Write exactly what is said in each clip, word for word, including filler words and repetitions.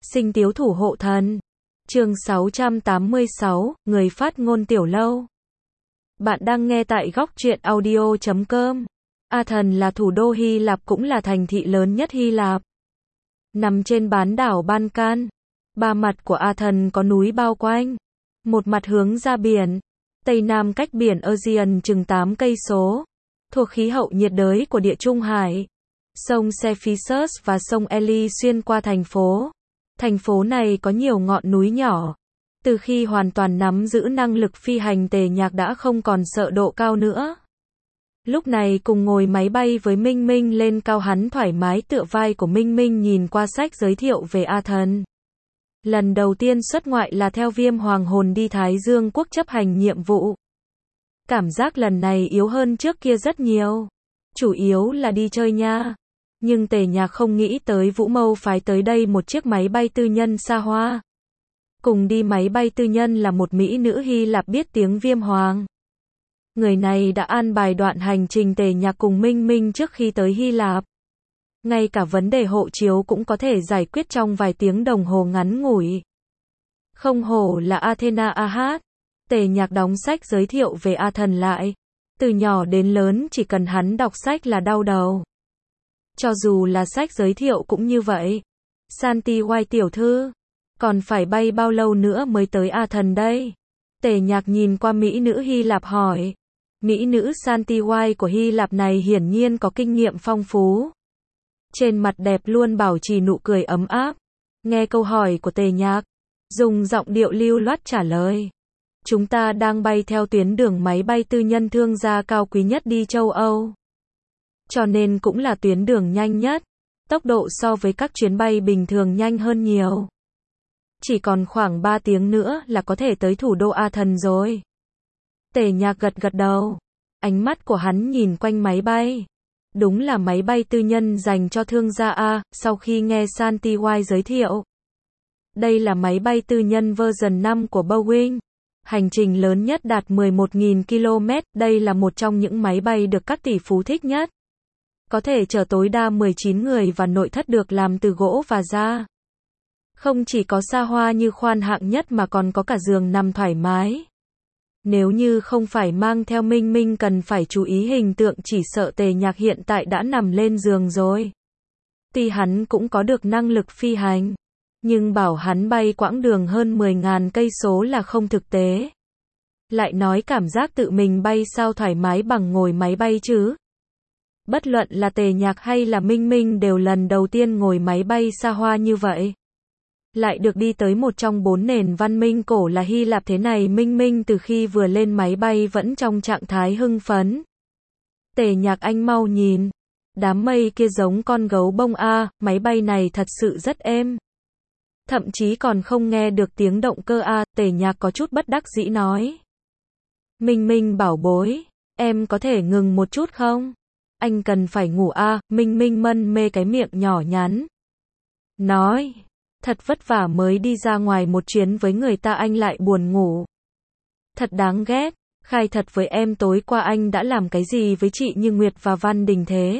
Sinh Tiếu Thủ Hộ Thần. Chương sáu trăm tám mươi sáu, người phát ngôn Tiểu Lâu. Bạn đang nghe tại góc truyện audio chấm com. Athens là thủ đô Hy Lạp cũng là thành thị lớn nhất Hy Lạp. Nằm trên bán đảo Balkan. Ba mặt của Athens có núi bao quanh. Một mặt hướng ra biển. Tây Nam cách biển Aegean chừng tám cây số. Thuộc khí hậu nhiệt đới của Địa Trung Hải. Sông Cephissus và sông Eli xuyên qua thành phố. Thành phố này có nhiều ngọn núi nhỏ. Từ khi hoàn toàn nắm giữ năng lực phi hành, Tề Nhạc đã không còn sợ độ cao nữa. Lúc này cùng ngồi máy bay với Minh Minh lên cao, hắn thoải mái tựa vai của Minh Minh nhìn qua sách giới thiệu về Athens. Lần đầu tiên xuất ngoại là theo Viêm Hoàng Hồn đi Thái Dương Quốc chấp hành nhiệm vụ. Cảm giác lần này yếu hơn trước kia rất nhiều. Chủ yếu là đi chơi nha. Nhưng Tề Nhạc không nghĩ tới Vũ Mâu phái tới đây một chiếc máy bay tư nhân xa hoa. Cùng đi máy bay tư nhân là một mỹ nữ Hy Lạp biết tiếng Viêm Hoàng. Người này đã an bài đoạn hành trình Tề Nhạc cùng Minh Minh trước khi tới Hy Lạp. Ngay cả vấn đề hộ chiếu cũng có thể giải quyết trong vài tiếng đồng hồ ngắn ngủi. Không hổ là Athena Ahad. Tề Nhạc đóng sách giới thiệu về Athens lại. Từ nhỏ đến lớn chỉ cần hắn đọc sách là đau đầu. Cho dù là sách giới thiệu cũng như vậy. Santi White tiểu thư, còn phải bay bao lâu nữa mới tới Athens đây? Tề Nhạc nhìn qua mỹ nữ Hy Lạp hỏi. Mỹ nữ Santi White của Hy Lạp này hiển nhiên có kinh nghiệm phong phú. Trên mặt đẹp luôn bảo trì nụ cười ấm áp. Nghe câu hỏi của Tề Nhạc, dùng giọng điệu lưu loát trả lời. Chúng ta đang bay theo tuyến đường máy bay tư nhân thương gia cao quý nhất đi châu Âu. Cho nên cũng là tuyến đường nhanh nhất. Tốc độ so với các chuyến bay bình thường nhanh hơn nhiều. Chỉ còn khoảng ba tiếng nữa là có thể tới thủ đô Athens rồi. Tề Nhạc gật gật đầu. Ánh mắt của hắn nhìn quanh máy bay. Đúng là máy bay tư nhân dành cho thương gia A. Sau khi nghe Santi White giới thiệu, đây là máy bay tư nhân version năm của Boeing. Hành trình lớn nhất đạt mười một nghìn ki lô mét. Đây là một trong những máy bay được các tỷ phú thích nhất. Có thể chở tối đa mười chín người và nội thất được làm từ gỗ và da. Không chỉ có xa hoa như khoang hạng nhất mà còn có cả giường nằm thoải mái. Nếu như không phải mang theo Minh Minh cần phải chú ý hình tượng, chỉ sợ Tề Nhạc hiện tại đã nằm lên giường rồi. Tuy hắn cũng có được năng lực phi hành, nhưng bảo hắn bay quãng đường hơn mười nghìn cây số là không thực tế. Lại nói cảm giác tự mình bay sao thoải mái bằng ngồi máy bay chứ. Bất luận là Tề Nhạc hay là Minh Minh đều lần đầu tiên ngồi máy bay xa hoa như vậy. Lại được đi tới một trong bốn nền văn minh cổ là Hy Lạp thế này. Minh Minh từ khi vừa lên máy bay vẫn trong trạng thái hưng phấn. Tề Nhạc, anh mau nhìn. Đám mây kia giống con gấu bông a, máy bay này thật sự rất êm. Thậm chí còn không nghe được tiếng động cơ a, Tề Nhạc có chút bất đắc dĩ nói. Minh Minh bảo bối, em có thể ngừng một chút không? Anh cần phải ngủ a, Minh Minh mân mê cái miệng nhỏ nhắn. Nói, thật vất vả mới đi ra ngoài một chuyến với người ta anh lại buồn ngủ. Thật đáng ghét, khai thật với em tối qua anh đã làm cái gì với chị Như Nguyệt và Văn Đình thế?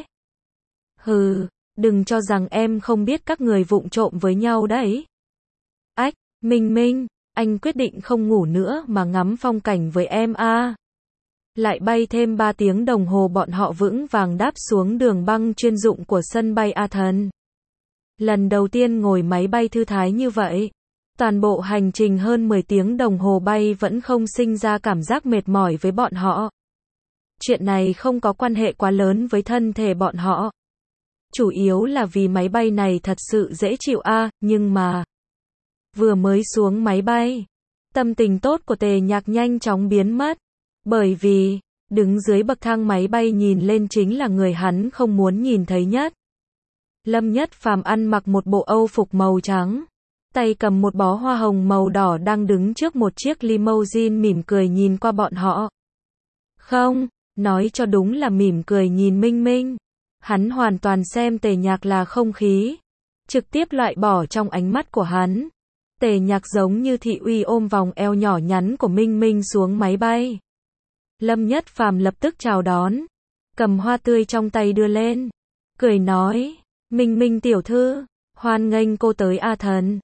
Hừ, đừng cho rằng em không biết các người vụng trộm với nhau đấy. Ách, Minh Minh, anh quyết định không ngủ nữa mà ngắm phong cảnh với em a. Lại bay thêm ba tiếng đồng hồ bọn họ vững vàng đáp xuống đường băng chuyên dụng của sân bay Athens. Lần đầu tiên ngồi máy bay thư thái như vậy. Toàn bộ hành trình hơn mười tiếng đồng hồ bay vẫn không sinh ra cảm giác mệt mỏi với bọn họ. Chuyện này không có quan hệ quá lớn với thân thể bọn họ. Chủ yếu là vì máy bay này thật sự dễ chịu a, à, nhưng mà vừa mới xuống máy bay, tâm tình tốt của Tề Nhạc nhanh chóng biến mất. Bởi vì, đứng dưới bậc thang máy bay nhìn lên chính là người hắn không muốn nhìn thấy nhất. Lâm Nhất Phàm ăn mặc một bộ âu phục màu trắng, tay cầm một bó hoa hồng màu đỏ đang đứng trước một chiếc limousine mỉm cười nhìn qua bọn họ. Không, nói cho đúng là mỉm cười nhìn Minh Minh. Hắn hoàn toàn xem Tề Nhạc là không khí, trực tiếp loại bỏ trong ánh mắt của hắn. Tề Nhạc giống như thị uy ôm vòng eo nhỏ nhắn của Minh Minh xuống máy bay. Lâm Nhất Phàm lập tức chào đón, cầm hoa tươi trong tay đưa lên, cười nói, Minh Minh tiểu thư, hoan nghênh cô tới Athens.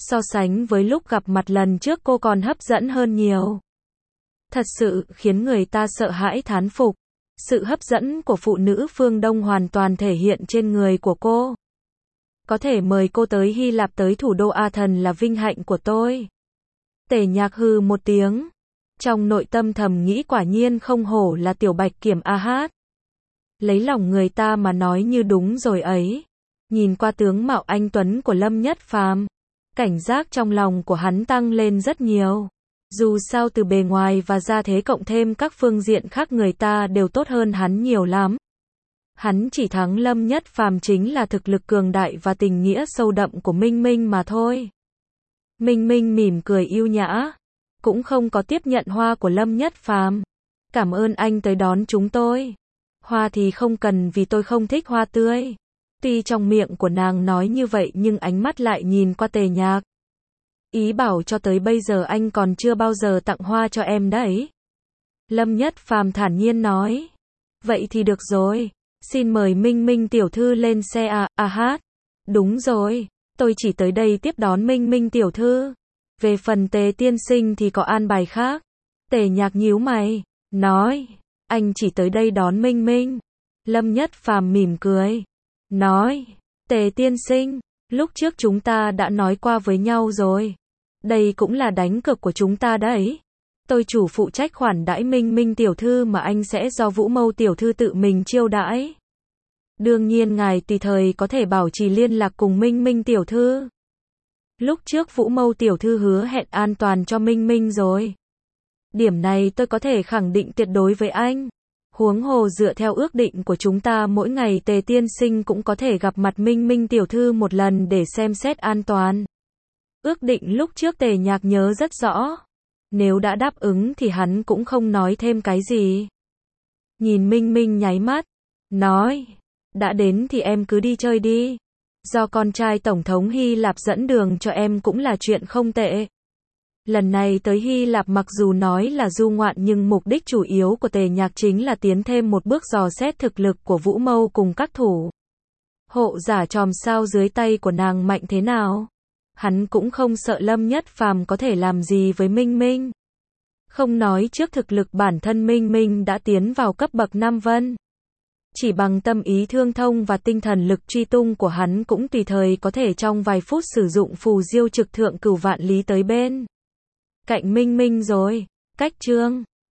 So sánh với lúc gặp mặt lần trước cô còn hấp dẫn hơn nhiều. Thật sự khiến người ta sợ hãi thán phục. Sự hấp dẫn của phụ nữ phương Đông hoàn toàn thể hiện trên người của cô. Có thể mời cô tới Hy Lạp, tới thủ đô Athens là vinh hạnh của tôi. Tề Nhạc hừ một tiếng. Trong nội tâm thầm nghĩ quả nhiên không hổ là tiểu bạch kiểm a hát. Lấy lòng người ta mà nói như đúng rồi ấy. Nhìn qua tướng mạo anh tuấn của Lâm Nhất Phàm, cảnh giác trong lòng của hắn tăng lên rất nhiều. Dù sao từ bề ngoài và gia thế cộng thêm các phương diện khác người ta đều tốt hơn hắn nhiều lắm. Hắn chỉ thắng Lâm Nhất Phàm chính là thực lực cường đại và tình nghĩa sâu đậm của Minh Minh mà thôi. Minh Minh mỉm cười yêu nhã, cũng không có tiếp nhận hoa của Lâm Nhất Phàm. Cảm ơn anh tới đón chúng tôi. Hoa thì không cần vì tôi không thích hoa tươi. Tuy trong miệng của nàng nói như vậy nhưng ánh mắt lại nhìn qua Tề Nhạc. Ý bảo cho tới bây giờ anh còn chưa bao giờ tặng hoa cho em đấy. Lâm Nhất Phàm thản nhiên nói. Vậy thì được rồi. Xin mời Minh Minh tiểu thư lên xe à, à hát. Đúng rồi, tôi chỉ tới đây tiếp đón Minh Minh tiểu thư. Về phần Tề tiên sinh thì có an bài khác. Tề Nhạc nhíu mày, nói. Anh chỉ tới đây đón Minh Minh. Lâm Nhất Phàm mỉm cười. Nói. Tề tiên sinh, lúc trước chúng ta đã nói qua với nhau rồi. Đây cũng là đánh cược của chúng ta đấy. Tôi chủ phụ trách khoản đãi Minh Minh tiểu thư mà anh sẽ do Vũ Mâu tiểu thư tự mình chiêu đãi. Đương nhiên ngài tùy thời có thể bảo trì liên lạc cùng Minh Minh tiểu thư. Lúc trước Vũ Mâu tiểu thư hứa hẹn an toàn cho Minh Minh rồi. Điểm này tôi có thể khẳng định tuyệt đối với anh. Huống hồ dựa theo ước định của chúng ta mỗi ngày Tề tiên sinh cũng có thể gặp mặt Minh Minh tiểu thư một lần để xem xét an toàn. Ước định lúc trước Tề Nhạc nhớ rất rõ. Nếu đã đáp ứng thì hắn cũng không nói thêm cái gì. Nhìn Minh Minh nháy mắt, nói, đã đến thì em cứ đi chơi đi. Do con trai Tổng thống Hy Lạp dẫn đường cho em cũng là chuyện không tệ. Lần này tới Hy Lạp mặc dù nói là du ngoạn nhưng mục đích chủ yếu của Tề Nhạc chính là tiến thêm một bước dò xét thực lực của Vũ Mâu cùng các thủ hộ giả chòm sao dưới tay của nàng mạnh thế nào. Hắn cũng không sợ Lâm Nhất Phàm có thể làm gì với Minh Minh. Không nói trước thực lực bản thân Minh Minh đã tiến vào cấp bậc Nam Vân. Chỉ bằng tâm ý thương thông và tinh thần lực truy tung của hắn cũng tùy thời có thể trong vài phút sử dụng phù diêu trực thượng cửu vạn lý tới bên cạnh Minh Minh rồi. Cách chương